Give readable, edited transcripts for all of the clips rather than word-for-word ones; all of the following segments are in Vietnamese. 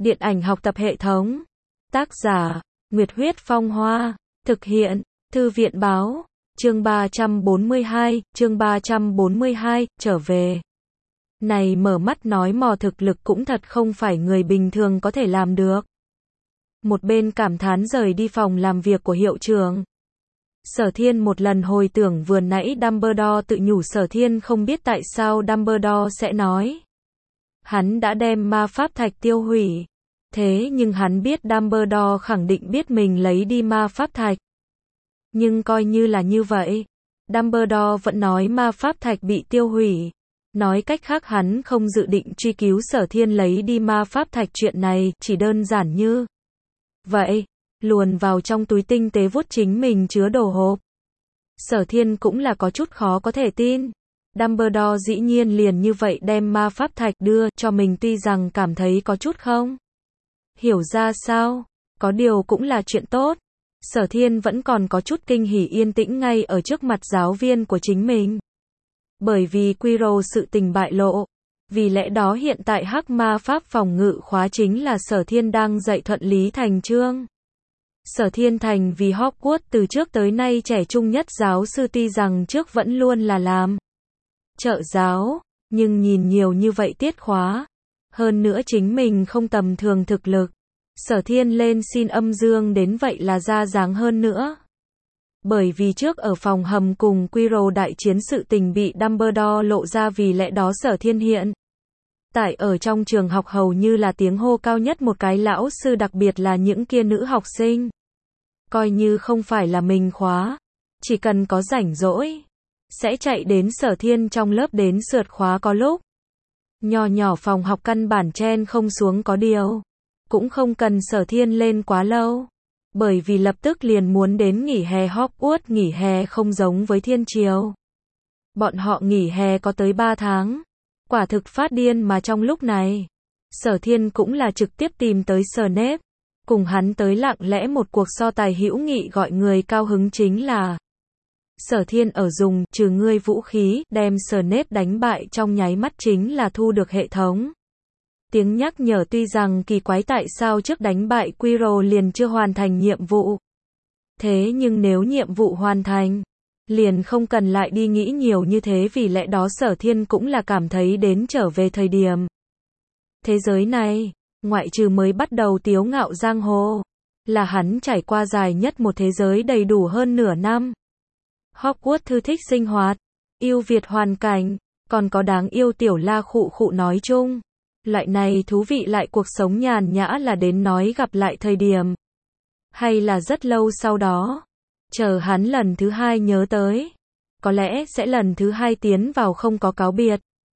Điện ảnh học tập hệ thống. Tác giả, Nguyệt Huyết Phong Hoa. Thực hiện, Thư viện Báo. Chương 342, trở về. Này mở mắt nói mò thực lực cũng thật không phải người bình thường có thể làm được. Một bên cảm thán rời đi phòng làm việc của hiệu trưởng. Sở Thiên một lần hồi tưởng vừa nãy Dumbledore tự nhủ Sở Thiên không biết tại sao Dumbledore sẽ nói. Hắn đã đem ma pháp thạch tiêu hủy. Thế nhưng hắn biết Dumbledore khẳng định biết mình lấy đi ma pháp thạch. Nhưng coi như là như vậy, Dumbledore vẫn nói ma pháp thạch bị tiêu hủy. Nói cách khác hắn không dự định truy cứu Sở Thiên lấy đi ma pháp thạch, chuyện này chỉ đơn giản như vậy, luồn vào trong túi tinh tế vuốt chính mình chứa đồ hộp. Sở Thiên cũng là có chút khó có thể tin. Dumbledore dĩ nhiên liền như vậy đem ma pháp thạch đưa cho mình, tuy rằng cảm thấy có chút không hiểu ra sao, có điều cũng là chuyện tốt. Sở Thiên vẫn còn có chút kinh hỉ yên tĩnh ngay ở trước mặt giáo viên của chính mình. Bởi vì Quirrell sự tình bại lộ. Vì lẽ đó hiện tại hắc ma pháp phòng ngự khóa chính là Sở Thiên đang dạy thuận lý thành chương. Sở Thiên thành vì Hogwarts từ trước tới nay trẻ trung nhất giáo sư, tuy rằng trước vẫn luôn là làm trợ giáo, nhưng nhìn nhiều như vậy tiết khóa. Hơn nữa chính mình không tầm thường thực lực. Sở Thiên lên xin âm dương đến vậy là ra dáng hơn nữa. Bởi vì trước ở phòng hầm cùng Quirrell đại chiến sự tình bị Dumbledore lộ ra, vì lẽ đó Sở Thiên hiện tại ở trong trường học hầu như là tiếng hô cao nhất một cái lão sư, đặc biệt là những kia nữ học sinh. Coi như không phải là mình khóa, chỉ cần có rảnh rỗi, sẽ chạy đến Sở Thiên trong lớp đến sượt khóa, có lúc. Nho nhỏ phòng học căn bản chen không xuống, có điều cũng không cần Sở Thiên lên quá lâu. Bởi vì lập tức liền muốn đến nghỉ hè Hogwarts, nghỉ hè không giống với thiên triều. Bọn họ nghỉ hè có tới 3 tháng. Quả thực phát điên mà trong lúc này. Sở Thiên cũng là trực tiếp tìm tới Snape. Cùng hắn tới lặng lẽ một cuộc so tài hữu nghị, gọi người cao hứng chính là Sở Thiên ở dùng trừ ngươi vũ khí, đem Snape đánh bại trong nháy mắt chính là thu được hệ thống tiếng nhắc nhở. Tuy rằng kỳ quái tại sao trước đánh bại Quirrell liền chưa hoàn thành nhiệm vụ. Thế nhưng nếu nhiệm vụ hoàn thành, liền không cần lại đi nghĩ nhiều như thế, vì lẽ đó Sở Thiên cũng là cảm thấy đến trở về thời điểm. Thế giới này, ngoại trừ mới bắt đầu tiếu ngạo giang hồ, là hắn trải qua dài nhất một thế giới đầy đủ hơn nửa năm. Hogwarts thư thích sinh hoạt, yêu Việt hoàn cảnh, còn có đáng yêu tiểu La Khụ Khụ, nói chung. Loại này thú vị lại cuộc sống nhàn nhã là đến nói gặp lại thời điểm. Hay là rất lâu sau đó. Chờ hắn lần thứ 2 nhớ tới. Có lẽ sẽ lần thứ 2 tiến vào không có cáo biệt.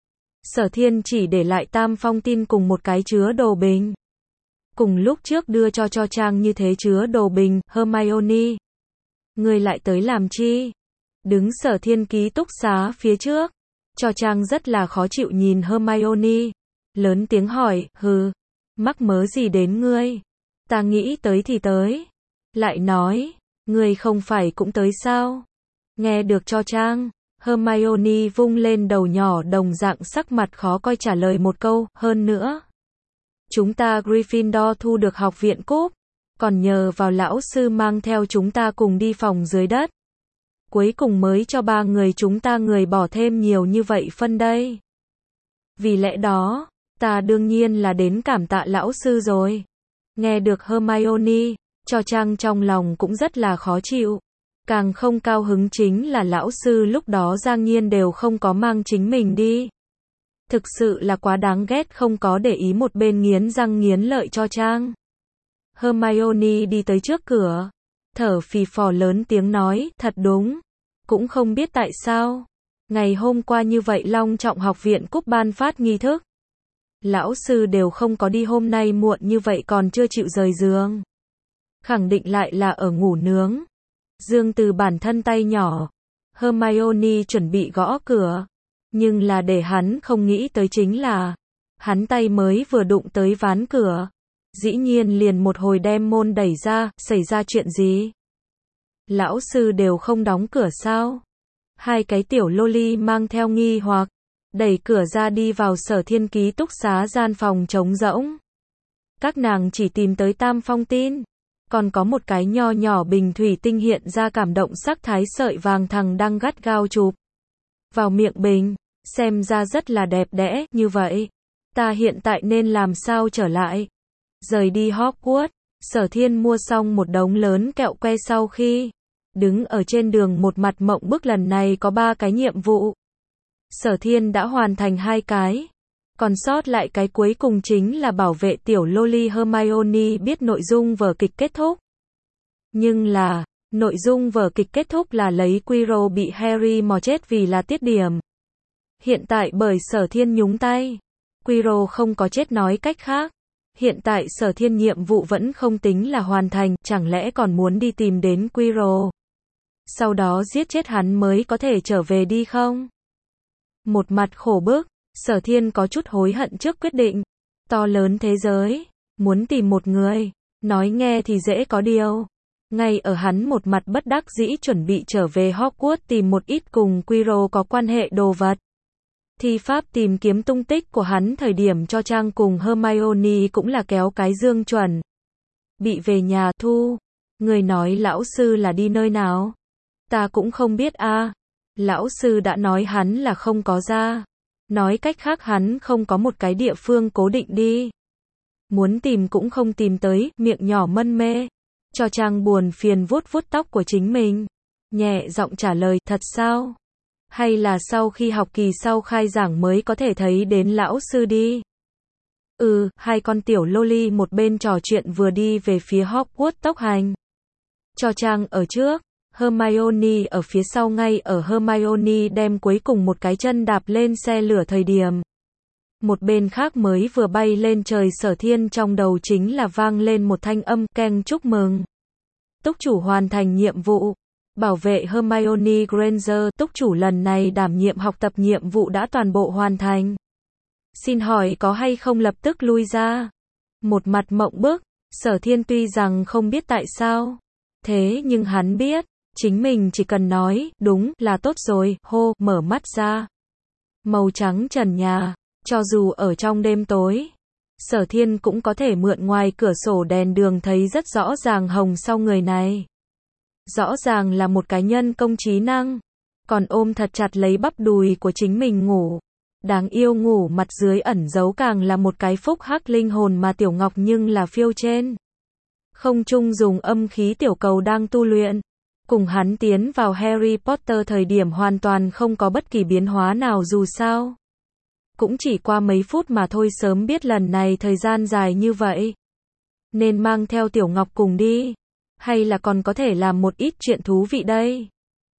Sở Thiên chỉ để lại tam phong tin cùng một cái chứa đồ bình. Cùng lúc trước đưa cho Trang như thế chứa đồ bình. Hermione, ngươi lại tới làm chi? Đứng Sở Thiên ký túc xá phía trước. Cho Trang rất là khó chịu nhìn Hermione. Lớn tiếng hỏi, hừ, mắc mớ gì đến ngươi? Ta nghĩ tới thì tới. Lại nói, ngươi không phải cũng tới sao? Nghe được cho Trang, Hermione vung lên đầu nhỏ đồng dạng sắc mặt khó coi trả lời một câu, hơn nữa. Chúng ta Gryffindor thu được học viện cúp, còn nhờ vào lão sư mang theo chúng ta cùng đi phòng dưới đất. Cuối cùng mới cho 3 người chúng ta người bỏ thêm nhiều như vậy phân đây. Vì lẽ đó, ta đương nhiên là đến cảm tạ lão sư rồi. Nghe được Hermione, cho Trang trong lòng cũng rất là khó chịu. Càng không cao hứng chính là lão sư lúc đó Giang Nhiên đều không có mang chính mình đi. Thực sự là quá đáng ghét, không có để ý, một bên nghiến răng nghiến lợi cho Trang. Hermione đi tới trước cửa, thở phì phò lớn tiếng nói, thật đúng. Cũng không biết tại sao. Ngày hôm qua như vậy long trọng học viện cúp ban phát nghi thức. Lão sư đều không có đi, hôm nay muộn như vậy còn chưa chịu rời giường. Khẳng định lại là ở ngủ nướng. Dương từ bản thân tay nhỏ. Hermione chuẩn bị gõ cửa. Nhưng là để hắn không nghĩ tới chính là, hắn tay mới vừa đụng tới ván cửa. Dĩ nhiên liền một hồi đem môn đẩy ra, xảy ra chuyện gì? Lão sư đều không đóng cửa sao? Hai cái tiểu loli mang theo nghi hoặc. Đẩy cửa ra đi vào Sở Thiên ký túc xá, gian phòng trống rỗng. Các nàng chỉ tìm tới tam phong tin. Còn có một cái nho nhỏ bình thủy tinh hiện ra cảm động sắc thái sợi vàng thằng đang gắt gao chụp vào miệng bình. Xem ra rất là đẹp đẽ, như vậy. Ta hiện tại nên làm sao trở lại? Rời đi Hogwarts, Sở Thiên mua xong một đống lớn kẹo que sau khi đứng ở trên đường một mặt mộng bức. Lần này có 3 cái nhiệm vụ. Sở Thiên đã hoàn thành 2 cái. Còn sót lại cái cuối cùng chính là bảo vệ tiểu loli Hermione biết nội dung vở kịch kết thúc. Nhưng là, nội dung vở kịch kết thúc là lấy Quirrell bị Harry mò chết vì là tiết điểm. Hiện tại bởi Sở Thiên nhúng tay, Quirrell không có chết, nói cách khác. Hiện tại Sở Thiên nhiệm vụ vẫn không tính là hoàn thành, chẳng lẽ còn muốn đi tìm đến Quirrell, sau đó giết chết hắn mới có thể trở về đi không? Một mặt khổ bức, Sở Thiên có chút hối hận trước quyết định. To lớn thế giới, muốn tìm một người, nói nghe thì dễ có điều. Ngay ở hắn một mặt bất đắc dĩ chuẩn bị trở về Hogwarts tìm một ít cùng Quirrell có quan hệ đồ vật. Thi pháp tìm kiếm tung tích của hắn thời điểm cho Trang cùng Hermione cũng là kéo cái dương chuẩn. Bị về nhà thu. Người nói lão sư là đi nơi nào? Ta cũng không biết a. Lão sư đã nói hắn là không có ra. Nói cách khác hắn không có một cái địa phương cố định đi. Muốn tìm cũng không tìm tới, miệng nhỏ mân mê. Cho Trang buồn phiền vuốt vuốt tóc của chính mình. Nhẹ giọng trả lời, thật sao? Hay là sau khi học kỳ sau khai giảng mới có thể thấy đến lão sư đi? Hai con tiểu loli một bên trò chuyện vừa đi về phía Hogwarts tốc hành. Cho Trang ở trước, Hermione ở phía sau. Ngay ở Hermione đem cuối cùng một cái chân đạp lên xe lửa thời điểm, một bên khác mới vừa bay lên trời, Sở Thiên trong đầu chính là vang lên một thanh âm keng, chúc mừng. Túc chủ hoàn thành nhiệm vụ. Bảo vệ Hermione Granger, túc chủ lần này đảm nhiệm học tập nhiệm vụ đã toàn bộ hoàn thành. Xin hỏi có hay không lập tức lui ra? Một mặt mộng bức, Sở Thiên tuy rằng không biết tại sao, thế nhưng hắn biết, chính mình chỉ cần nói, đúng, là tốt rồi, hô, mở mắt ra. Màu trắng trần nhà, cho dù ở trong đêm tối, Sở Thiên cũng có thể mượn ngoài cửa sổ đèn đường thấy rất rõ ràng hồng sau người này. Rõ ràng là một cái nhân công trí năng, còn ôm thật chặt lấy bắp đùi của chính mình ngủ. Đáng yêu ngủ mặt dưới ẩn giấu càng là một cái phúc hắc linh hồn mà Tiểu Ngọc nhưng là phiêu trên không trung dùng âm khí tiểu cầu đang tu luyện. Cùng hắn tiến vào Harry Potter thời điểm hoàn toàn không có bất kỳ biến hóa nào, dù sao cũng chỉ qua mấy phút mà thôi. Sớm biết lần này thời gian dài như vậy, nên mang theo Tiểu Ngọc cùng đi, hay là còn có thể làm một ít chuyện thú vị đây.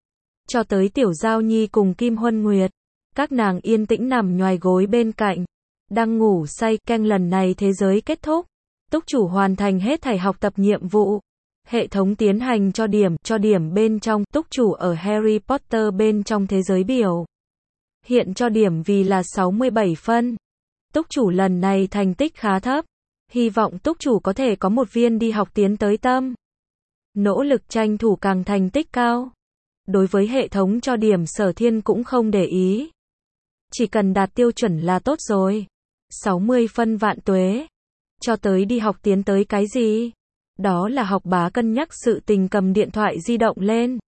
Cho tới Tiểu Giao Nhi cùng Kim Huân Nguyệt, các nàng yên tĩnh nằm nhoài gối bên cạnh, đang ngủ say. Keng, lần này thế giới kết thúc, túc chủ hoàn thành hết thảy học tập nhiệm vụ. Hệ thống tiến hành cho điểm bên trong, túc chủ ở Harry Potter bên trong thế giới biểu hiện cho điểm vì là 67 phân. Túc chủ lần này thành tích khá thấp, hy vọng túc chủ có thể có một viên đi học tiến tới tâm. Nỗ lực tranh thủ càng thành tích cao. Đối với hệ thống cho điểm, Sở Thiên cũng không để ý. Chỉ cần đạt tiêu chuẩn là tốt rồi. 60 phân vạn tuế. Cho tới đi học tiến tới cái gì? Đó là học bá cân nhắc sự tình, cầm điện thoại di động lên.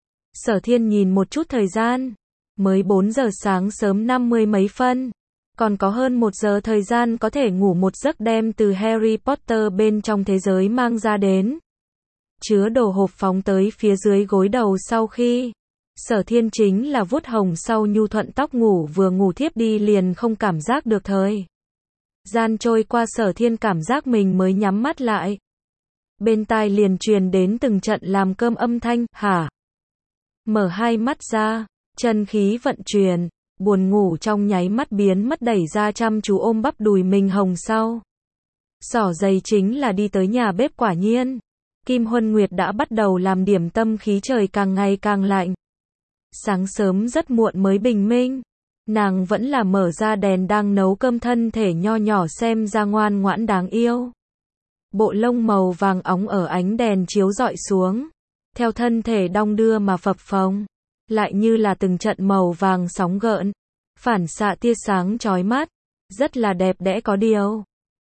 Sở Thiên nhìn một chút thời gian. Mới 4 giờ sáng sớm, 50 mấy phân. Còn có hơn 1 giờ thời gian có thể ngủ một giấc, đem từ Harry Potter bên trong thế giới mang ra đến. Chứa đồ hộp phóng tới phía dưới gối đầu. Sau khi Sở Thiên chính là vuốt hồng sau nhu thuận tóc ngủ, vừa ngủ thiếp đi liền không cảm giác được thời gian trôi qua. Sở Thiên cảm giác mình mới nhắm mắt lại, bên tai liền truyền đến từng trận làm cơm âm thanh. Hả? Mở hai mắt ra, chân khí vận chuyển, buồn ngủ trong nháy mắt biến mất, đẩy ra chăm chú ôm bắp đùi mình hồng sau xỏ giày chính là đi tới nhà bếp. Quả nhiên Kim Huân Nguyệt đã bắt đầu làm điểm tâm, khí trời càng ngày càng lạnh. Sáng sớm rất muộn mới bình minh, nàng vẫn là mở ra đèn đang nấu cơm, thân thể nho nhỏ xem ra ngoan ngoãn đáng yêu. Bộ lông màu vàng óng ở ánh đèn chiếu rọi xuống, theo thân thể đong đưa mà phập phồng, lại như là từng trận màu vàng sóng gợn, phản xạ tia sáng chói mắt, rất là đẹp đẽ có điều.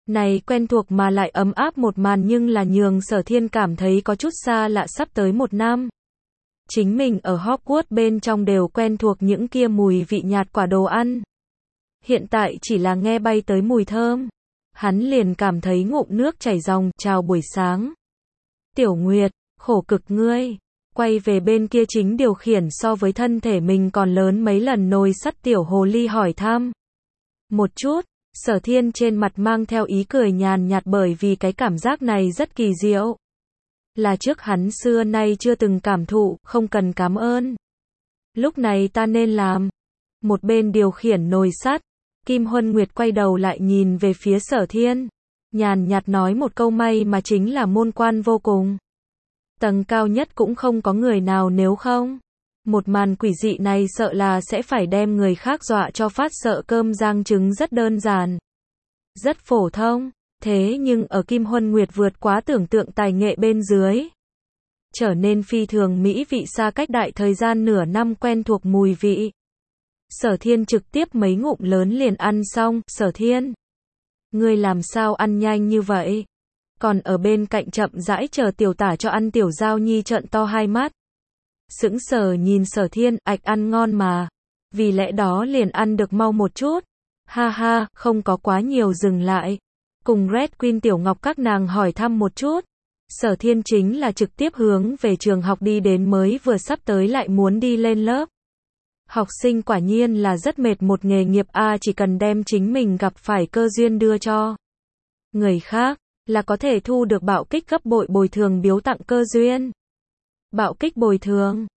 Này quen thuộc mà lại ấm áp một màn nhưng là nhường Sở Thiên cảm thấy có chút xa lạ sắp tới 1 năm. Chính mình ở Hogwarts bên trong đều quen thuộc những kia mùi vị nhạt quả đồ ăn. Hiện tại chỉ là nghe bay tới mùi thơm. Hắn liền cảm thấy ngụm nước chảy ròng, chào buổi sáng. Tiểu Nguyệt, khổ cực ngươi. Quay về bên kia chính điều khiển so với thân thể mình còn lớn mấy lần nồi sắt tiểu hồ ly hỏi thăm. Một chút, Sở Thiên trên mặt mang theo ý cười nhàn nhạt bởi vì cái cảm giác này rất kỳ diệu. Là trước hắn xưa nay chưa từng cảm thụ, không cần cảm ơn. Lúc này ta nên làm. Một bên điều khiển nồi sắt, Kim Huân Nguyệt quay đầu lại nhìn về phía Sở Thiên. Nhàn nhạt nói một câu may mà chính là môn quan vô cùng. Tầng cao nhất cũng không có người nào nếu không. Một màn quỷ dị này sợ là sẽ phải đem người khác dọa cho phát sợ cơm rang trứng rất đơn giản. Rất phổ thông, thế nhưng ở Kim Huân Nguyệt vượt quá tưởng tượng tài nghệ bên dưới. Trở nên phi thường mỹ vị xa cách đại thời gian nửa năm quen thuộc mùi vị. Sở Thiên trực tiếp mấy ngụm lớn liền ăn xong, Sở Thiên. Ngươi làm sao ăn nhanh như vậy? Còn ở bên cạnh chậm rãi chờ tiểu tả cho ăn tiểu giao nhi trợn to hai mắt. Sững sờ nhìn Sở Thiên, ạch ăn ngon mà. Vì lẽ đó liền ăn được mau một chút. Ha ha, không có quá nhiều dừng lại. Cùng Red Queen Tiểu Ngọc các nàng hỏi thăm một chút. Sở Thiên chính là trực tiếp hướng về trường học đi đến mới vừa sắp tới lại muốn đi lên lớp. Học sinh quả nhiên là rất mệt một nghề nghiệp a, chỉ cần đem chính mình gặp phải cơ duyên đưa cho người khác, là có thể thu được bạo kích gấp bội bồi thường biếu tặng cơ duyên. Bạo kích bồi thường.